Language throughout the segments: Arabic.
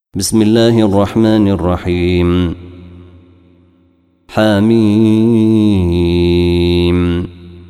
بسم الله الرحمن الرحيم. حميم.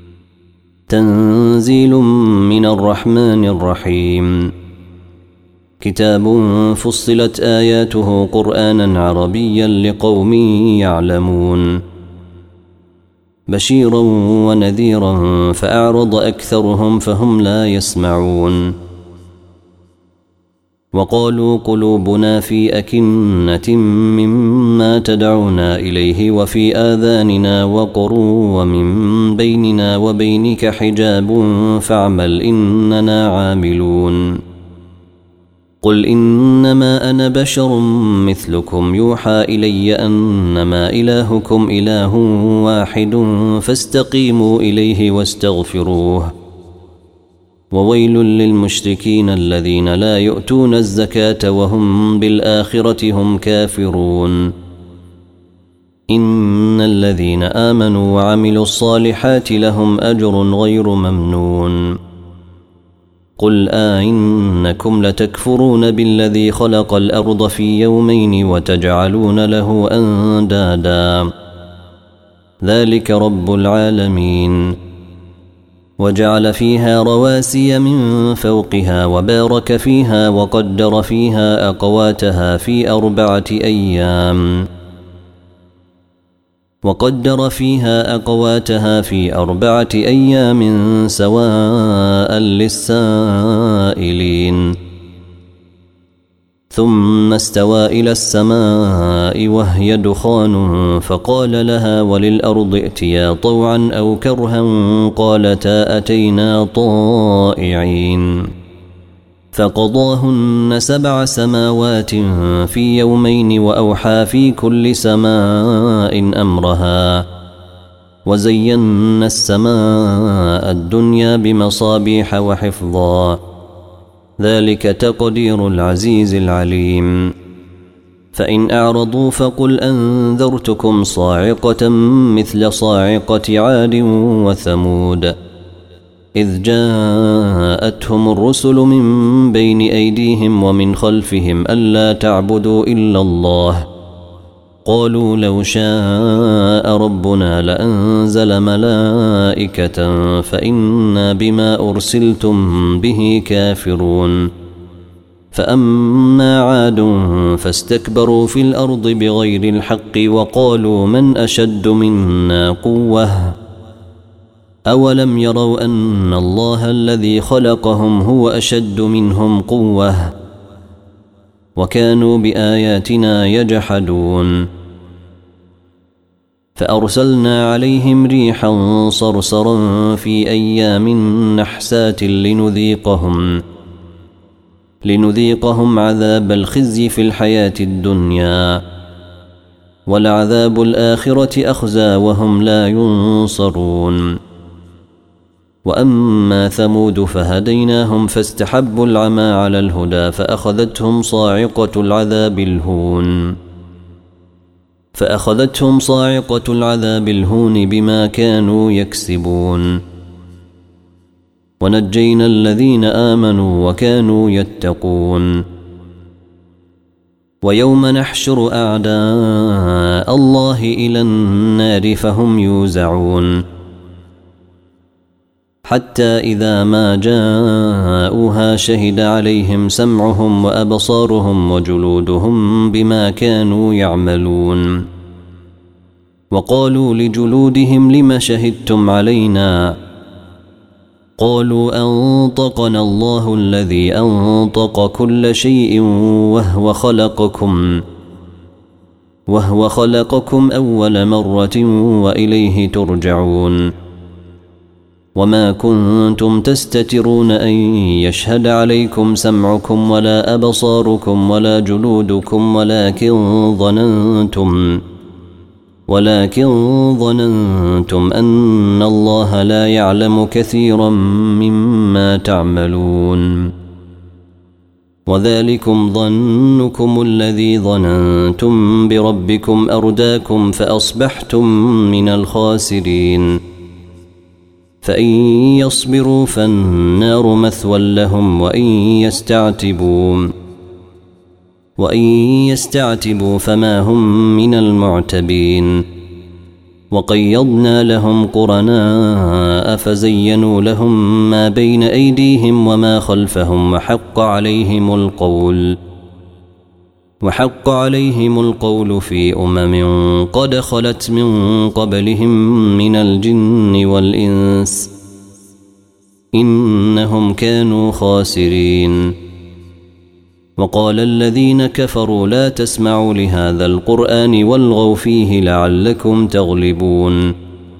تنزيل من الرحمن الرحيم. كتاب فصلت آياته قرآنا عربيا لقوم يعلمون، بشيرا ونذيرا فأعرض أكثرهم فهم لا يسمعون. وقالوا قلوبنا في أكنة مما تدعونا إليه وفي آذاننا وقر ومن بيننا وبينك حجاب فاعمل إننا عاملون. قل إنما أنا بشر مثلكم يوحى إلي أنما إلهكم إله واحد فاستقيموا إليه واستغفروه. وويل للمشركين الذين لا يؤتون الزكاة وهم بالآخرة هم كافرون. إن الذين آمنوا وعملوا الصالحات لهم أجر غير ممنون. قل إنكم لتكفرون بالذي خلق الأرض في يومين وتجعلون له أندادا ذلك رب العالمين. وجعل فيها رواسي من فوقها وبارك فيها وقدر فيها أقواتها في أربعة أيام سواء للسائلين. ثم استوى إلى السماء وهي دخان فقال لها وللأرض ائتيا طوعا أو كرها قالتا أتينا طائعين. فقضاهن 7 سماوات في يومين وأوحى في كل سماء أمرها وزينا السماء الدنيا بمصابيح وحفظا ذلك تقدير العزيز العليم. فإن أعرضوا فقل أنذرتكم صاعقة مثل صاعقة عاد وثمود إذ جاءتهم الرسل من بين أيديهم ومن خلفهم ألا تعبدوا إلا الله قالوا لو شاء ربنا لأنزل ملائكة فإنا بما أرسلتم به كافرون. فأما عاد فاستكبروا في الأرض بغير الحق وقالوا من أشد منا قوة أولم يروا أن الله الذي خلقهم هو أشد منهم قوة وكانوا بآياتنا يجحدون. فأرسلنا عليهم ريحا صرصرا في أيام نحسات لنذيقهم عذاب الخزي في الحياة الدنيا ولعذاب الآخرة أخزى وهم لا ينصرون. وأما ثمود فهديناهم فاستحبوا العمى على الهدى فأخذتهم صاعقة العذاب الهون بما كانوا يكسبون. ونجينا الذين آمنوا وكانوا يتقون. ويوم نحشر أعداء الله إلى النار فهم يوزعون حتى إذا ما جاءوها شهد عليهم سمعهم وأبصارهم وجلودهم بما كانوا يعملون. وقالوا لجلودهم لم شهدتم علينا قالوا أنطقنا الله الذي أنطق كل شيء وهو خلقكم أول مرة وإليه ترجعون. وما كنتم تستترون أن يشهد عليكم سمعكم ولا أبصاركم ولا جلودكم ولكن ظننتم أن الله لا يعلم كثيرا مما تعملون. وذلكم ظنكم الذي ظننتم بربكم أرداكم فأصبحتم من الخاسرين. فإن يصبروا فالنار مثوى لهم وإن يستعتبوا وإن يستعتبوا فما هم من المعتبين وقيضنا لهم قرناء فزينوا لهم ما بين أيديهم وما خلفهم وحق عليهم القول في قد خلت من قبلهم من الجن والإنس إنهم كانوا خاسرين. وقال الذين كفروا لا تسمعوا لهذا القرآن والغوا فيه لعلكم تغلبون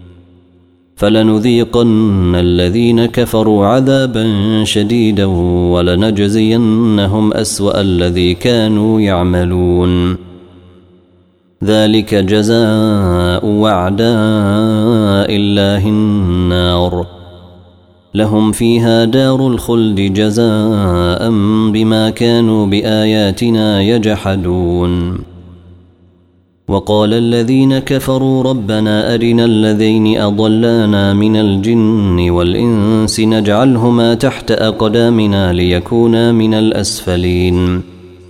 فلنذيقن الذين كفروا عذابا شديدا ولنجزينهم أسوأ الذي كانوا يعملون ذلك جزاء أعداء الله النار لهم فيها دار الخلد جزاء بما كانوا بآياتنا يجحدون. وقال الذين كفروا ربنا أرنا الذين أضلانا من الجن والإنس نجعلهما تحت أقدامنا ليكونا من الأسفلين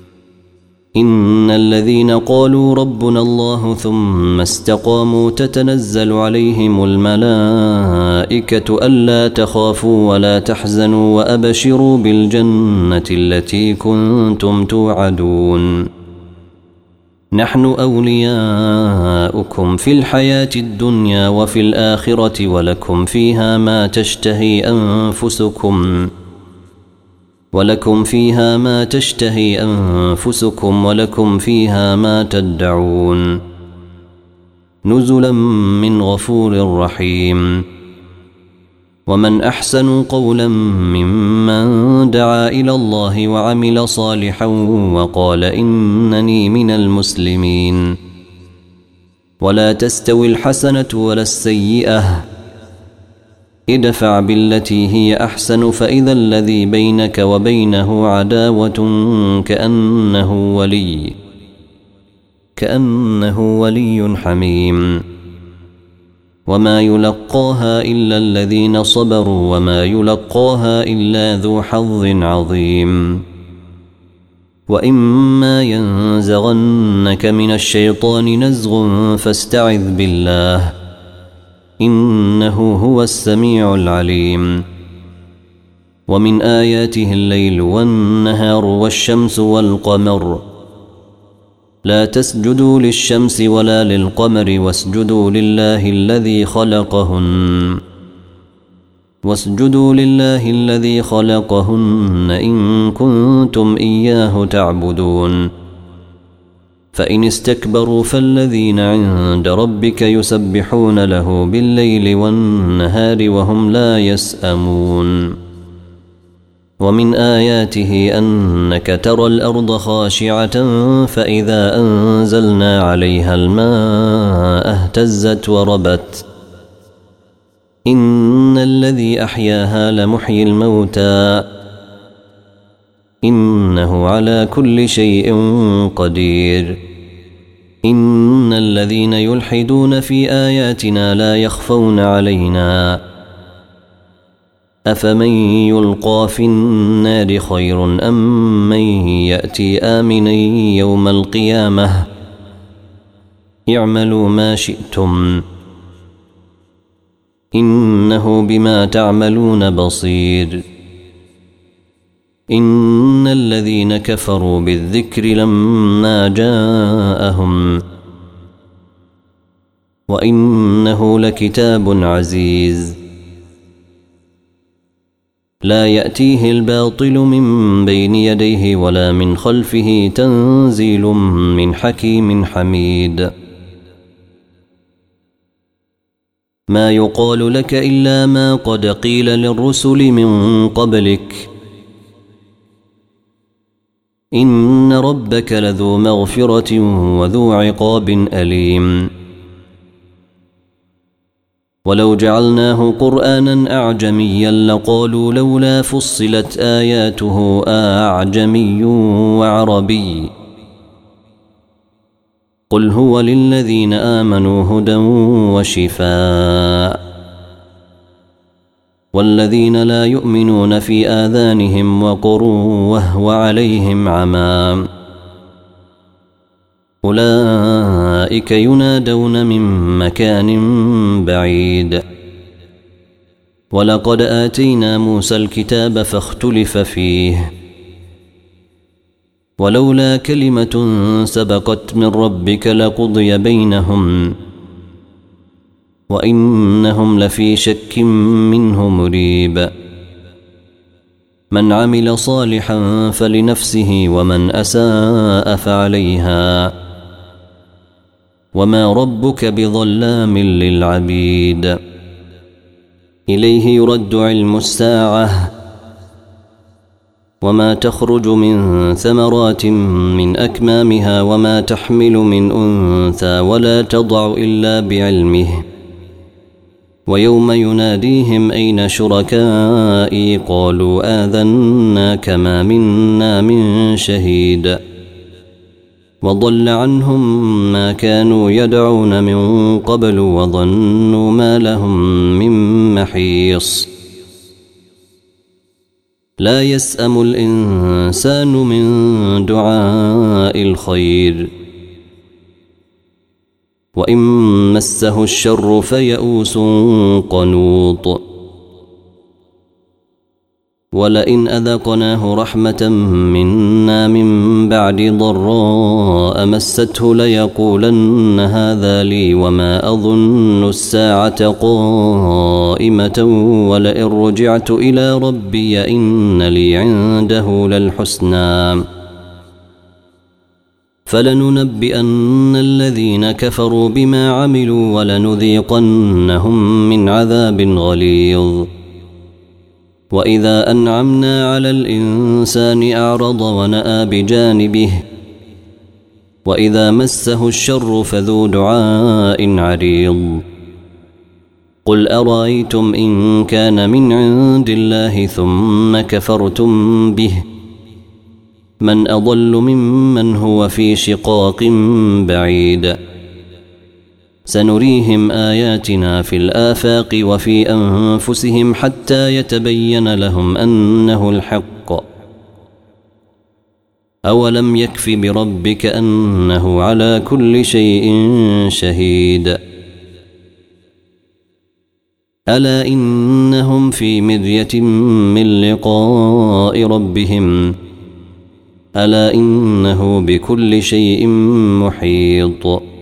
إن الذين قالوا ربنا الله ثم استقاموا تتنزل عليهم الملائكة ألا تخافوا ولا تحزنوا وأبشروا بالجنة التي كنتم توعدون نحن أولياؤكم في الحياة الدنيا وفي الآخرة ولكم فيها ما تشتهي أنفسكم ولكم فيها ما تدعون نزلا من غفور رحيم. ومن أحسن قولا ممن دعا إلى الله وعمل صالحا وقال إنني من المسلمين ولا تستوي الحسنة ولا السيئة ادفع بالتي هي أحسن فإذا الذي بينك وبينه عداوة كأنه ولي حميم وما يلقاها إلا الذين صبروا وما يلقاها إلا ذو حظ عظيم. وإما ينزغنك من الشيطان نزغ فاستعذ بالله إنه هو السميع العليم. ومن آياته الليل والنهار والشمس والقمر لا تسجدوا للشمس ولا للقمر واسجدوا لله الذي خلقهن إن كنتم إياه تعبدون. فإن استكبروا فالذين عند ربك يسبحون له بالليل والنهار وهم لا يسأمون. ومن آياته أنك ترى الأرض خاشعة فإذا أنزلنا عليها الماء اهتزت وربت إن الذي أحياها لمحيي الموتى إنه على كل شيء قدير. إن الذين يلحدون في آياتنا لا يخفون علينا أفمن يلقى في النار خير أم من يأتي آمنا يوم القيامة اعملوا ما شئتم إنه بما تعملون بصير. إن الذين كفروا بالذكر لما جاءهم وإنه لكتاب عزيز لا يأتيه الباطل من بين يديه ولا من خلفه تنزيل من حكيم حميد. ما يقال لك إلا ما قد قيل للرسل من قبلك إن ربك لذو مغفرة وذو عقاب أليم. ولو جعلناه قرآنا أعجميا لقالوا لولا فصلت آياته أعجمي وعربي قل هو للذين آمنوا هدى وشفاء والذين لا يؤمنون في آذانهم وقر وهو عليهم عمى أولئك ينادون من مكان بعيد. ولقد آتينا موسى الكتاب فاختلف فيه، ولولا كلمة سبقت من ربك لقضي بينهم وإنهم لفي شك منه مريب. من عمل صالحا فلنفسه ومن أساء فعليها وما ربك بظلام للعبيد. إليه يرد علم الساعة وما تخرج من ثمرات من أكمامها وما تحمل من أنثى ولا تضع إلا بعلمه. ويوم يناديهم أين شركائي قالوا آذناك ما منا من شهيد. وضل عنهم ما كانوا يدعون من قبل وظنوا ما لهم من محيص. لا يسأم الإنسان من دعاء الخير وإن مسه الشر فيئوس قنوط. ولئن أذقناه رحمة منا من بعد ضراء مسته ليقولن هذا لي وما أظن الساعة قائمة ولئن رجعت إلى ربي إن لي عنده للحسنى فلننبئن الذين كفروا بما عملوا ولنذيقنهم من عذاب غليظ. وإذا أنعمنا على الإنسان أعرض ونأى بجانبه وإذا مسه الشر فذو دعاء عريض. قل أرأيتم إن كان من عند الله ثم كفرتم به من أضل ممن هو في شقاق بعيد. سنريهم آياتنا في الآفاق وفي أنفسهم حتى يتبين لهم أنه الحق. أولم يكف بربك أنه على كل شيء شهيد. ألا إنهم في مرية من لقاء ربهم ألا إنه بكل شيء محيط.